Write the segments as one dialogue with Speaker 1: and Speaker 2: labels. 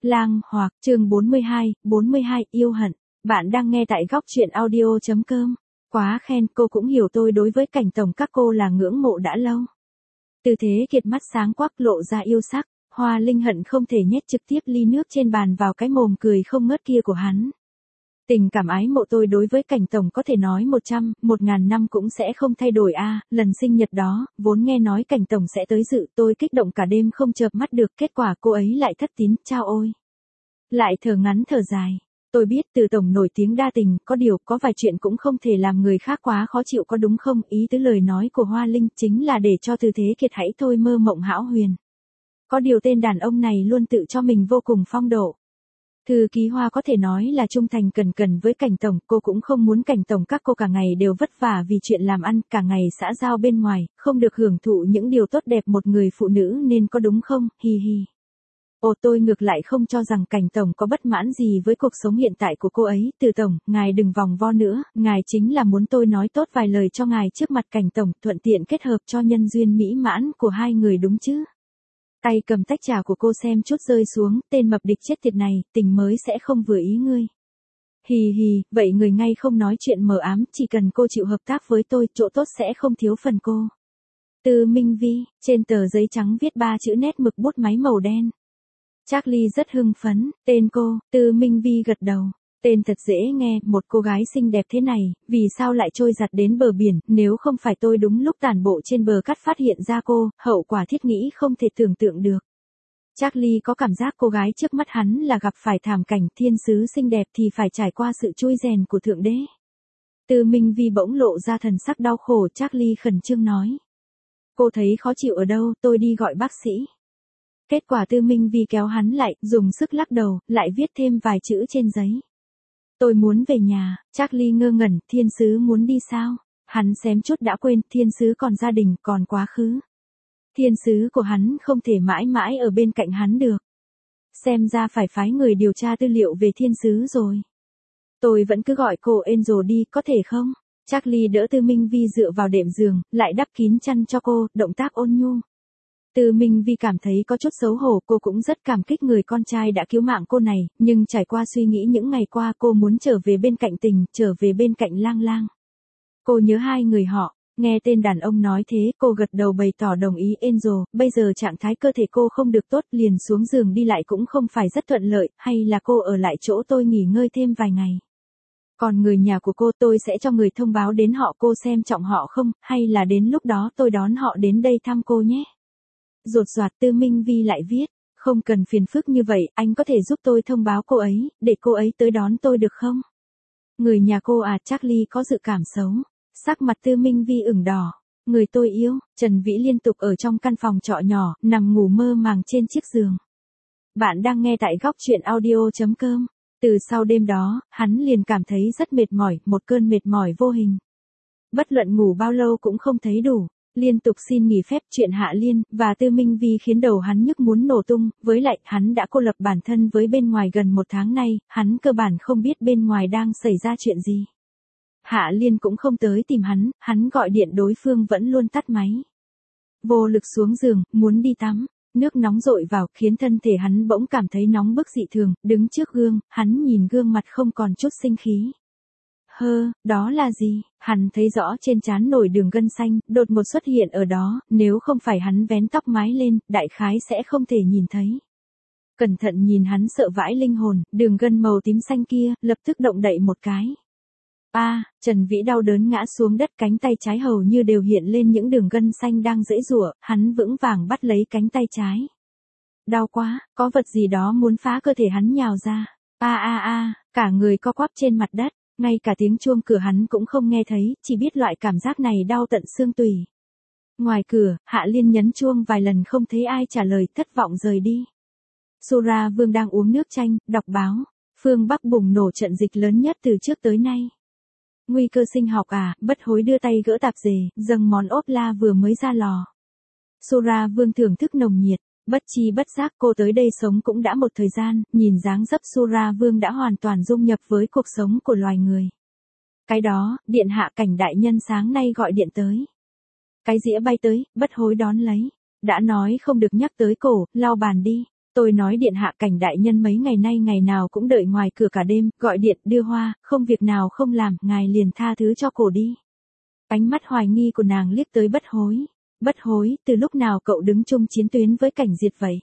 Speaker 1: Lang Hoặc, chương 42, yêu hận. Bạn đang nghe tại góc truyện audio.com. Quá khen, cô cũng hiểu tôi đối với Cảnh tổng các cô là ngưỡng mộ đã lâu. Từ Thế Kiệt mắt sáng quắc lộ ra yêu sắc, Hoa Linh hận không thể nhét trực tiếp ly nước trên bàn vào cái mồm cười không ngớt kia của hắn. Tình cảm ái mộ tôi đối với Cảnh tổng có thể nói 100, 1000 năm cũng sẽ không thay đổi a. Lần sinh nhật đó, vốn nghe nói Cảnh tổng sẽ tới dự, tôi kích động cả đêm không chợp mắt được, kết quả cô ấy lại thất tín, chao ôi. Lại thở ngắn thở dài. Tôi biết Từ tổng nổi tiếng đa tình, có điều có vài chuyện cũng không thể làm người khác quá khó chịu có đúng không? Ý tứ lời nói của Hoa Linh chính là để cho Từ Thế Kiệt hãy thôi mơ mộng hão huyền. Có điều tên đàn ông này luôn tự cho mình vô cùng phong độ. Thư ký Hoa có thể nói là trung thành cần cần với Cảnh tổng, cô cũng không muốn Cảnh tổng các cô cả ngày đều vất vả vì chuyện làm ăn, cả ngày xã giao bên ngoài, không được hưởng thụ những điều tốt đẹp một người phụ nữ nên có đúng không, hi hi. Ồ, tôi ngược lại không cho rằng Cảnh tổng có bất mãn gì với cuộc sống hiện tại của cô ấy. Từ tổng, ngài đừng vòng vo nữa, ngài chính là muốn tôi nói tốt vài lời cho ngài trước mặt Cảnh tổng, thuận tiện kết hợp cho nhân duyên mỹ mãn của hai người đúng chứ. Tay cầm tách trà của cô xem chút rơi xuống, tên mập địch chết tiệt này, tình mới sẽ không vừa ý ngươi. Hì hì, vậy người ngay không nói chuyện mờ ám, chỉ cần cô chịu hợp tác với tôi, chỗ tốt sẽ không thiếu phần cô. Từ Minh Vi, trên tờ giấy trắng viết 3 chữ nét mực bút máy màu đen. Charlie rất hưng phấn, tên cô, Từ Minh Vi gật đầu. Tên thật dễ nghe, một cô gái xinh đẹp thế này, vì sao lại trôi giặt đến bờ biển, nếu không phải tôi đúng lúc tản bộ trên bờ cát phát hiện ra cô, hậu quả thiết nghĩ không thể tưởng tượng được. Charlie có cảm giác cô gái trước mắt hắn là gặp phải thảm cảnh thiên sứ xinh đẹp thì phải trải qua sự trui rèn của thượng đế. Từ Minh Vi bỗng lộ ra thần sắc đau khổ, Charlie khẩn trương nói. Cô thấy khó chịu ở đâu, tôi đi gọi bác sĩ. Kết quả Từ Minh Vi kéo hắn lại, dùng sức lắc đầu, lại viết thêm vài chữ trên giấy. Tôi muốn về nhà. Charlie ngơ ngẩn, thiên sứ muốn đi sao? Hắn xém chút đã quên, thiên sứ còn gia đình, còn quá khứ. Thiên sứ của hắn không thể mãi mãi ở bên cạnh hắn được. Xem ra phải phái người điều tra tư liệu về thiên sứ rồi. Tôi vẫn cứ gọi cô Angel đi, có thể không? Charlie đỡ Từ Minh Vi dựa vào đệm giường, lại đắp kín chăn cho cô, động tác ôn nhu. Từ Minh Vi cảm thấy có chút xấu hổ, cô cũng rất cảm kích người con trai đã cứu mạng cô này, nhưng trải qua suy nghĩ những ngày qua cô muốn trở về bên cạnh Tình, trở về bên cạnh Lang Lang. Cô nhớ hai người họ, nghe tên đàn ông nói thế, cô gật đầu bày tỏ đồng ý. Angel, bây giờ trạng thái cơ thể cô không được tốt, liền xuống giường đi lại cũng không phải rất thuận lợi, hay là cô ở lại chỗ tôi nghỉ ngơi thêm vài ngày. Còn người nhà của cô tôi sẽ cho người thông báo đến họ, cô xem trọng họ không, hay là đến lúc đó tôi đón họ đến đây thăm cô nhé. Rột soạt Từ Minh Vi lại viết, không cần phiền phức như vậy, anh có thể giúp tôi thông báo cô ấy, để cô ấy tới đón tôi được không? Người nhà cô à? Charlie có dự cảm xấu. Sắc mặt Từ Minh Vi ửng đỏ. Người tôi yêu, Trần Vĩ liên tục ở trong căn phòng trọ nhỏ, nằm ngủ mơ màng trên chiếc giường. Bạn đang nghe tại góc truyện audio.com. Từ sau đêm đó, hắn liền cảm thấy rất mệt mỏi, một cơn mệt mỏi vô hình. Bất luận ngủ bao lâu cũng không thấy đủ. Liên tục xin nghỉ phép, chuyện Hạ Liên và Từ Minh Vi khiến đầu hắn nhức muốn nổ tung, với lại hắn đã cô lập bản thân với bên ngoài gần 1 tháng nay, hắn cơ bản không biết bên ngoài đang xảy ra chuyện gì. Hạ Liên cũng không tới tìm hắn gọi điện đối phương vẫn luôn tắt máy. Vô lực xuống giường, muốn đi tắm, nước nóng dội vào khiến thân thể hắn bỗng cảm thấy nóng bức dị thường, đứng trước gương, hắn nhìn gương mặt không còn chút sinh khí. Đó là gì? Hắn thấy rõ trên trán nổi đường gân xanh, đột ngột xuất hiện ở đó, nếu không phải hắn vén tóc mái lên, đại khái sẽ không thể nhìn thấy. Cẩn thận nhìn hắn sợ vãi linh hồn, đường gân màu tím xanh kia, lập tức động đậy một cái. Trần Vĩ đau đớn ngã xuống đất, cánh tay trái hầu như đều hiện lên những đường gân xanh đang giãy giụa, hắn vững vàng bắt lấy cánh tay trái. Đau quá, có vật gì đó muốn phá cơ thể hắn nhào ra. Cả người co quắp trên mặt đất. Ngay cả tiếng chuông cửa hắn cũng không nghe thấy, chỉ biết loại cảm giác này đau tận xương tủy. Ngoài cửa, Hạ Liên nhấn chuông vài lần không thấy ai trả lời, thất vọng rời đi. Sura Vương đang uống nước chanh, đọc báo. Phương Bắc bùng nổ trận dịch lớn nhất từ trước tới nay. Nguy cơ sinh học à? Bất hối đưa tay gỡ tạp dề, dâng món ốp la vừa mới ra lò. Sura Vương thưởng thức nồng nhiệt. Bất chi bất giác cô tới đây sống cũng đã một thời gian, nhìn dáng dấp Sura Vương đã hoàn toàn dung nhập với cuộc sống của loài người. Cái đó, điện hạ Cảnh đại nhân sáng nay gọi điện tới. Cái dĩa bay tới, bất hối đón lấy. Đã nói không được nhắc tới cổ, lau bàn đi. Tôi nói điện hạ Cảnh đại nhân mấy ngày nay ngày nào cũng đợi ngoài cửa cả đêm, gọi điện, đưa hoa, không việc nào không làm, ngài liền tha thứ cho cổ đi. Ánh mắt hoài nghi của nàng liếc tới Bất Hối. Bất Hối, từ lúc nào cậu đứng chung chiến tuyến với Cảnh Diệt vậy?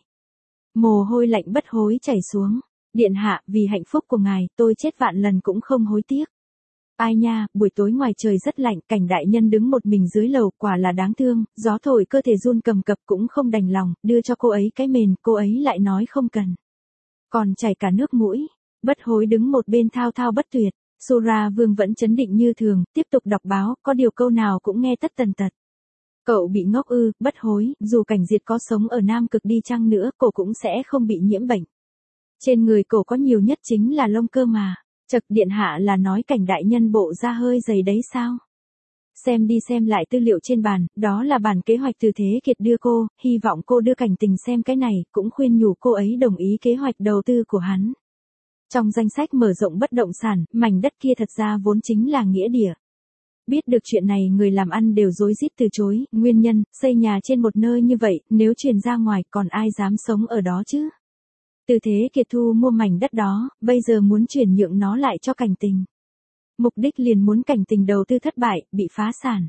Speaker 1: Mồ hôi lạnh Bất Hối chảy xuống. Điện hạ, vì hạnh phúc của ngài, tôi chết vạn lần cũng không hối tiếc. Ai nha, buổi tối ngoài trời rất lạnh, Cảnh đại nhân đứng một mình dưới lầu, quả là đáng thương, gió thổi cơ thể run cầm cập cũng không đành lòng, đưa cho cô ấy cái mền, cô ấy lại nói không cần. Còn chảy cả nước mũi. Bất Hối đứng một bên thao thao bất tuyệt. Sura Vương vẫn chấn định như thường, tiếp tục đọc báo, có điều câu nào cũng nghe tất tần tật. Cậu bị ngốc ư? Bất Hối, dù Cảnh Diệt có sống ở Nam Cực đi chăng nữa, cổ cũng sẽ không bị nhiễm bệnh. Trên người cổ có nhiều nhất chính là lông cơ mà. Chậc, điện hạ là nói Cảnh đại nhân bộ da hơi dày đấy sao? Xem đi xem lại tư liệu trên bàn, đó là bản kế hoạch Từ Thế Kiệt đưa cô, hy vọng cô đưa Cảnh Tình xem cái này, cũng khuyên nhủ cô ấy đồng ý kế hoạch đầu tư của hắn. Trong danh sách mở rộng bất động sản, mảnh đất kia thật ra vốn chính là nghĩa địa. Biết được chuyện này người làm ăn đều rối rít từ chối, nguyên nhân, xây nhà trên một nơi như vậy, nếu truyền ra ngoài còn ai dám sống ở đó chứ? Từ Thế Kiệt thu mua mảnh đất đó, bây giờ muốn chuyển nhượng nó lại cho Cảnh Tình. Mục đích liền muốn Cảnh Tình đầu tư thất bại, bị phá sản.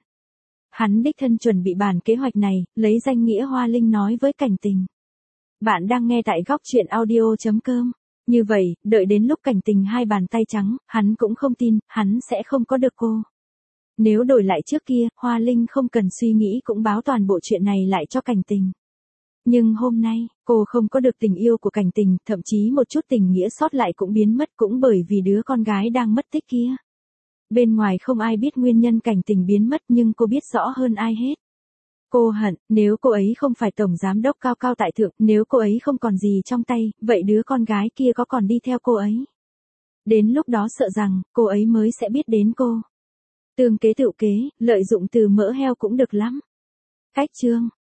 Speaker 1: Hắn đích thân chuẩn bị bản kế hoạch này, lấy danh nghĩa Hoa Linh nói với Cảnh Tình. Bạn đang nghe tại góc truyện audio.com. Như vậy, đợi đến lúc Cảnh Tình hai bàn tay trắng, hắn cũng không tin, hắn sẽ không có được cô. Nếu đổi lại trước kia, Hoa Linh không cần suy nghĩ cũng báo toàn bộ chuyện này lại cho Cảnh Tình. Nhưng hôm nay, cô không có được tình yêu của Cảnh Tình, thậm chí một chút tình nghĩa sót lại cũng biến mất cũng bởi vì đứa con gái đang mất tích kia. Bên ngoài không ai biết nguyên nhân Cảnh Tình biến mất nhưng cô biết rõ hơn ai hết. Cô hận, nếu cô ấy không phải tổng giám đốc cao cao tại thượng, nếu cô ấy không còn gì trong tay, vậy đứa con gái kia có còn đi theo cô ấy? Đến lúc đó sợ rằng, cô ấy mới sẽ biết đến cô. Tương kế tựu kế, lợi dụng từ mỡ heo cũng được lắm. Cách chương.